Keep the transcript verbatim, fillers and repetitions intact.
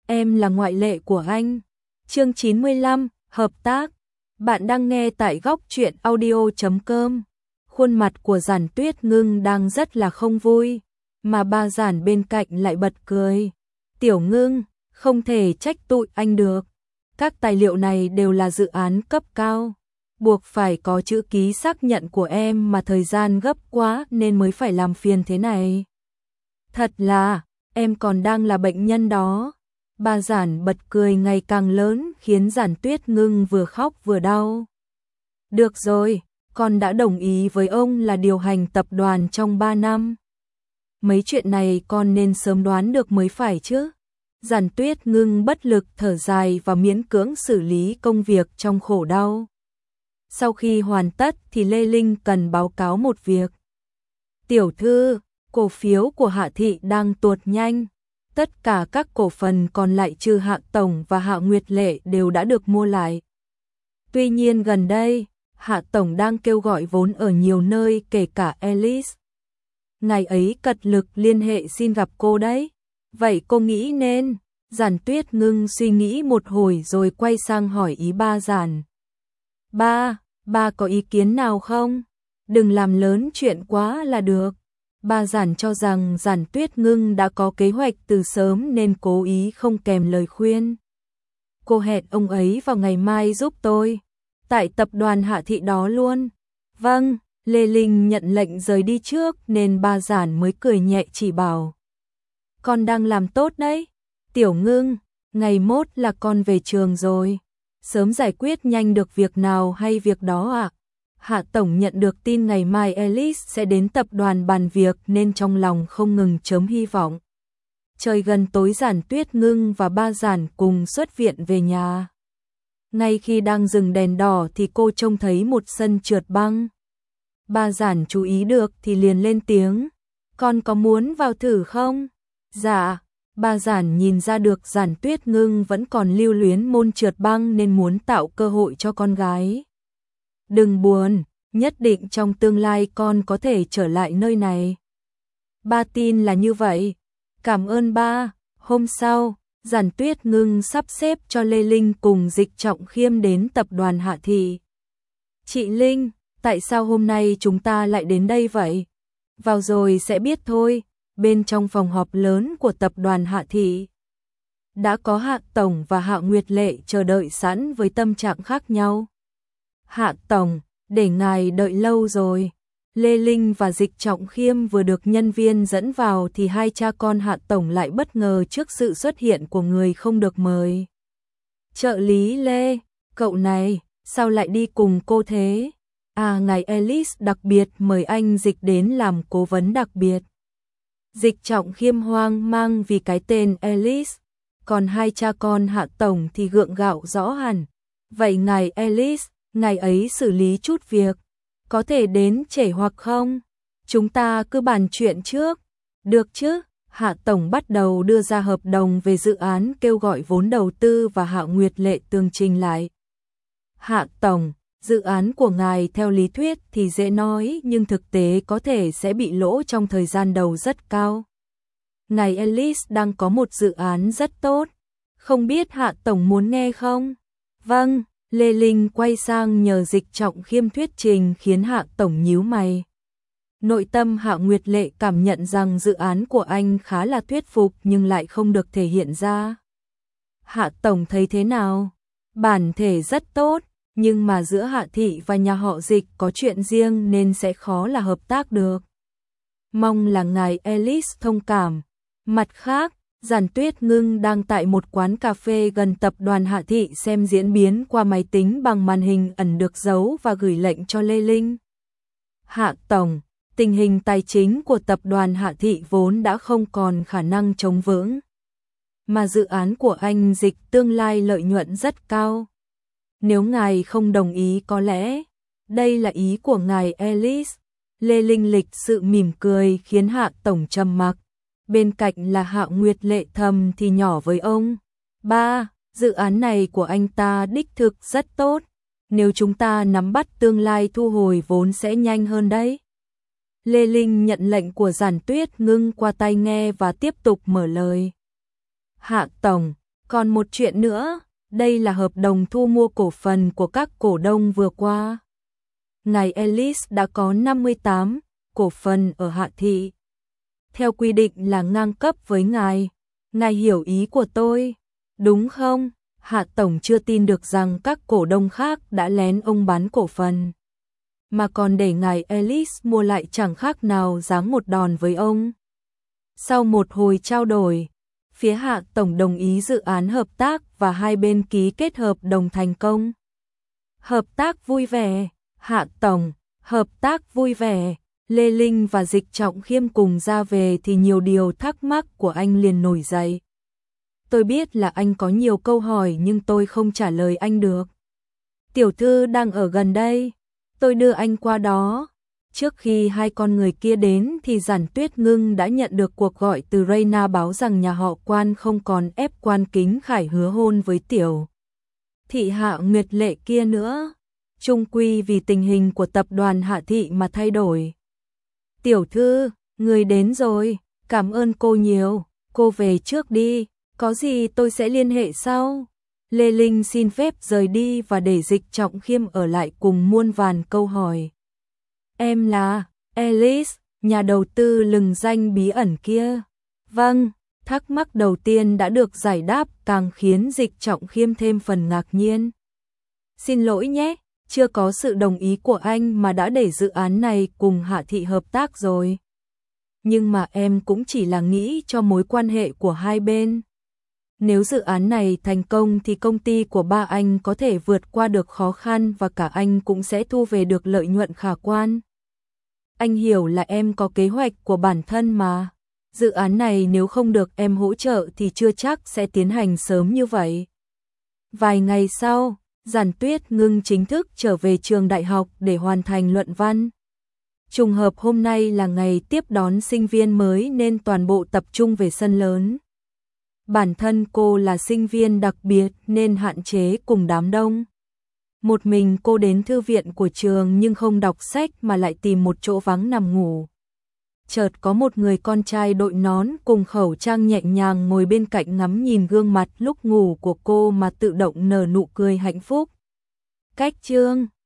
em là ngoại lệ của anh. Chương chín mươi lăm, hợp tác. Bạn đang nghe tại góc truyện audio chấm com. Khuôn mặt của Giản Tuyết Ngưng đang rất là không vui, mà ba Giản bên cạnh lại bật cười. Tiểu Ngưng, không thể trách tụi anh được. Các tài liệu này đều là dự án cấp cao, buộc phải có chữ ký xác nhận của em, mà thời gian gấp quá nên mới phải làm phiền thế này. Thật là, em còn đang là bệnh nhân đó. Ba Giản bật cười ngày càng lớn khiến Giản Tuyết Ngưng vừa khóc vừa đau. Được rồi, con đã đồng ý với ông là điều hành tập đoàn trong ba năm. Mấy chuyện này con nên sớm đoán được mới phải chứ. Giản Tuyết Ngưng bất lực thở dài và miễn cưỡng xử lý công việc trong khổ đau. Sau khi hoàn tất thì Lê Linh cần báo cáo một việc. Tiểu thư, cổ phiếu của Hạ Thị đang tuột nhanh. Tất cả các cổ phần còn lại trừ Hạ Tổng và Hạ Nguyệt Lệ đều đã được mua lại. Tuy nhiên gần đây, Hạ Tổng đang kêu gọi vốn ở nhiều nơi kể cả Alice. Ngày ấy cật lực liên hệ xin gặp cô đấy. Vậy cô nghĩ nên? Giản Tuyết Ngưng suy nghĩ một hồi rồi quay sang hỏi ý ba Giản. Ba, ba có ý kiến nào không? Đừng làm lớn chuyện quá là được. Ba Giản cho rằng Giản Tuyết Ngưng đã có kế hoạch từ sớm nên cố ý không kèm lời khuyên. Cô hẹn ông ấy vào ngày mai giúp tôi. Tại tập đoàn Hạ Thị đó luôn. Vâng, Lê Linh nhận lệnh rời đi trước nên ba Giản mới cười nhẹ chỉ bảo. Con đang làm tốt đấy. Tiểu Ngưng, ngày mốt là con về trường rồi. Sớm giải quyết nhanh được việc nào hay việc đó ạ? À? Hạ Tổng nhận được tin ngày mai Alice sẽ đến tập đoàn bàn việc nên trong lòng không ngừng chớm hy vọng. Trời gần tối Giản Tuyết Ngưng và ba Giản cùng xuất viện về nhà. Ngay khi đang dừng đèn đỏ thì cô trông thấy một sân trượt băng. Ba Giản chú ý được thì liền lên tiếng. Con có muốn vào thử không? Dạ. Ba Giản nhìn ra được Giản Tuyết Ngưng vẫn còn lưu luyến môn trượt băng nên muốn tạo cơ hội cho con gái. Đừng buồn, nhất định trong tương lai con có thể trở lại nơi này. Ba tin là như vậy. Cảm ơn ba. Hôm sau, Giản Tuyết Ngưng sắp xếp cho Lê Linh cùng Dịch Trọng Khiêm đến tập đoàn Hạ Thị. Chị Linh, tại sao hôm nay chúng ta lại đến đây vậy? Vào rồi sẽ biết thôi. Bên trong phòng họp lớn của tập đoàn Hạ Thị, đã có Hạ Tổng và Hạ Nguyệt Lệ chờ đợi sẵn với tâm trạng khác nhau. Hạ Tổng, để ngài đợi lâu rồi. Lê Linh và Dịch Trọng Khiêm vừa được nhân viên dẫn vào thì hai cha con Hạ Tổng lại bất ngờ trước sự xuất hiện của người không được mời. Trợ lý Lê, cậu này, sao lại đi cùng cô thế? À, ngài Alice đặc biệt mời anh Dịch đến làm cố vấn đặc biệt. Dịch Trọng Khiêm hoang mang vì cái tên Alice, còn hai cha con Hạ Tổng thì gượng gạo rõ hẳn. Vậy ngài Alice, ngài ấy xử lý chút việc, có thể đến trễ hoặc không? Chúng ta cứ bàn chuyện trước. Được chứ? Hạ Tổng bắt đầu đưa ra hợp đồng về dự án kêu gọi vốn đầu tư và Hạ Nguyệt Lệ tường trình lại. Hạ Tổng, dự án của ngài theo lý thuyết thì dễ nói nhưng thực tế có thể sẽ bị lỗ trong thời gian đầu rất cao. Ngài Alice đang có một dự án rất tốt, không biết Hạ Tổng muốn nghe không? Vâng, Lê Linh quay sang nhờ Dịch Trọng Khiêm thuyết trình khiến Hạ Tổng nhíu mày. Nội tâm Hạ Nguyệt Lệ cảm nhận rằng dự án của anh khá là thuyết phục nhưng lại không được thể hiện ra. Hạ Tổng thấy thế nào? Bản thể rất tốt, nhưng mà giữa Hạ Thị và nhà họ Dịch có chuyện riêng nên sẽ khó là hợp tác được. Mong là ngài Alice thông cảm. Mặt khác, Giản Tuyết Ngưng đang tại một quán cà phê gần tập đoàn Hạ Thị xem diễn biến qua máy tính bằng màn hình ẩn được giấu và gửi lệnh cho Lê Linh. Hạ Tổng, tình hình tài chính của tập đoàn Hạ Thị vốn đã không còn khả năng chống vững, mà dự án của anh Dịch tương lai lợi nhuận rất cao. Nếu ngài không đồng ý có lẽ, đây là ý của ngài Alice. Lê Linh lịch sự mỉm cười khiến Hạ Tổng trầm mặc. Bên cạnh là Hạ Nguyệt Lệ thầm thì nhỏ với ông. Ba, dự án này của anh ta đích thực rất tốt. Nếu chúng ta nắm bắt tương lai thu hồi vốn sẽ nhanh hơn đấy. Lê Linh nhận lệnh của Giản Tuyết Ngưng qua tai nghe và tiếp tục mở lời. Hạ Tổng, Còn một chuyện nữa, đây là hợp đồng thu mua cổ phần của các cổ đông vừa qua. Ngài Ellis đã có năm mươi tám cổ phần ở Hạ Thị. Theo quy định là ngang cấp với ngài. Ngài hiểu ý của tôi, đúng không? Hạ Tổng chưa tin được rằng các cổ đông khác đã lén ông bán cổ phần, mà còn để ngài Ellis mua lại chẳng khác nào giáng một đòn với ông. Sau một hồi trao đổi, phía Hạ Tổng đồng ý dự án hợp tác và hai bên ký kết hợp đồng thành công. Hợp tác vui vẻ, Hạ Tổng, hợp tác vui vẻ. Lê Linh và Dịch Trọng Khiêm cùng ra về thì nhiều điều thắc mắc của anh liền nổi dậy. Tôi biết là anh có nhiều câu hỏi nhưng tôi không trả lời anh được. Tiểu thư đang ở gần đây, tôi đưa anh qua đó. Trước khi hai con người kia đến thì Giản Tuyết Ngưng đã nhận được cuộc gọi từ Reina báo rằng nhà họ Quan không còn ép Quan Kính Khải hứa hôn với tiểu thị Hạ Nguyệt Lệ kia nữa. Chung quy vì tình hình của tập đoàn Hạ Thị mà thay đổi. Tiểu thư, người đến rồi, cảm ơn cô nhiều, cô về trước đi, có gì tôi sẽ liên hệ sau. Lê Linh xin phép rời đi và để Dịch Trọng Khiêm ở lại cùng muôn vàn câu hỏi. Em là Ellis, nhà đầu tư lừng danh bí ẩn kia. Vâng, thắc mắc đầu tiên đã được giải đáp càng khiến Dịch Trọng Khiêm thêm phần ngạc nhiên. Xin lỗi nhé. Chưa có sự đồng ý của anh mà đã để dự án này cùng Hạ Thị hợp tác rồi. Nhưng mà em cũng chỉ là nghĩ cho mối quan hệ của hai bên. Nếu dự án này thành công thì công ty của ba anh có thể vượt qua được khó khăn và cả anh cũng sẽ thu về được lợi nhuận khả quan. Anh hiểu là em có kế hoạch của bản thân mà. Dự án này nếu không được em hỗ trợ thì chưa chắc sẽ tiến hành sớm như vậy. Vài ngày sau, Giản Tuyết Ngưng chính thức trở về trường đại học để hoàn thành luận văn. Trùng hợp hôm nay là ngày tiếp đón sinh viên mới nên toàn bộ tập trung về sân lớn. Bản thân cô là sinh viên đặc biệt nên hạn chế cùng đám đông. Một mình cô đến thư viện của trường nhưng không đọc sách mà lại tìm một chỗ vắng nằm ngủ. Chợt có một người con trai đội nón cùng khẩu trang nhẹ nhàng ngồi bên cạnh ngắm nhìn gương mặt lúc ngủ của cô mà tự động nở nụ cười hạnh phúc. Cách chương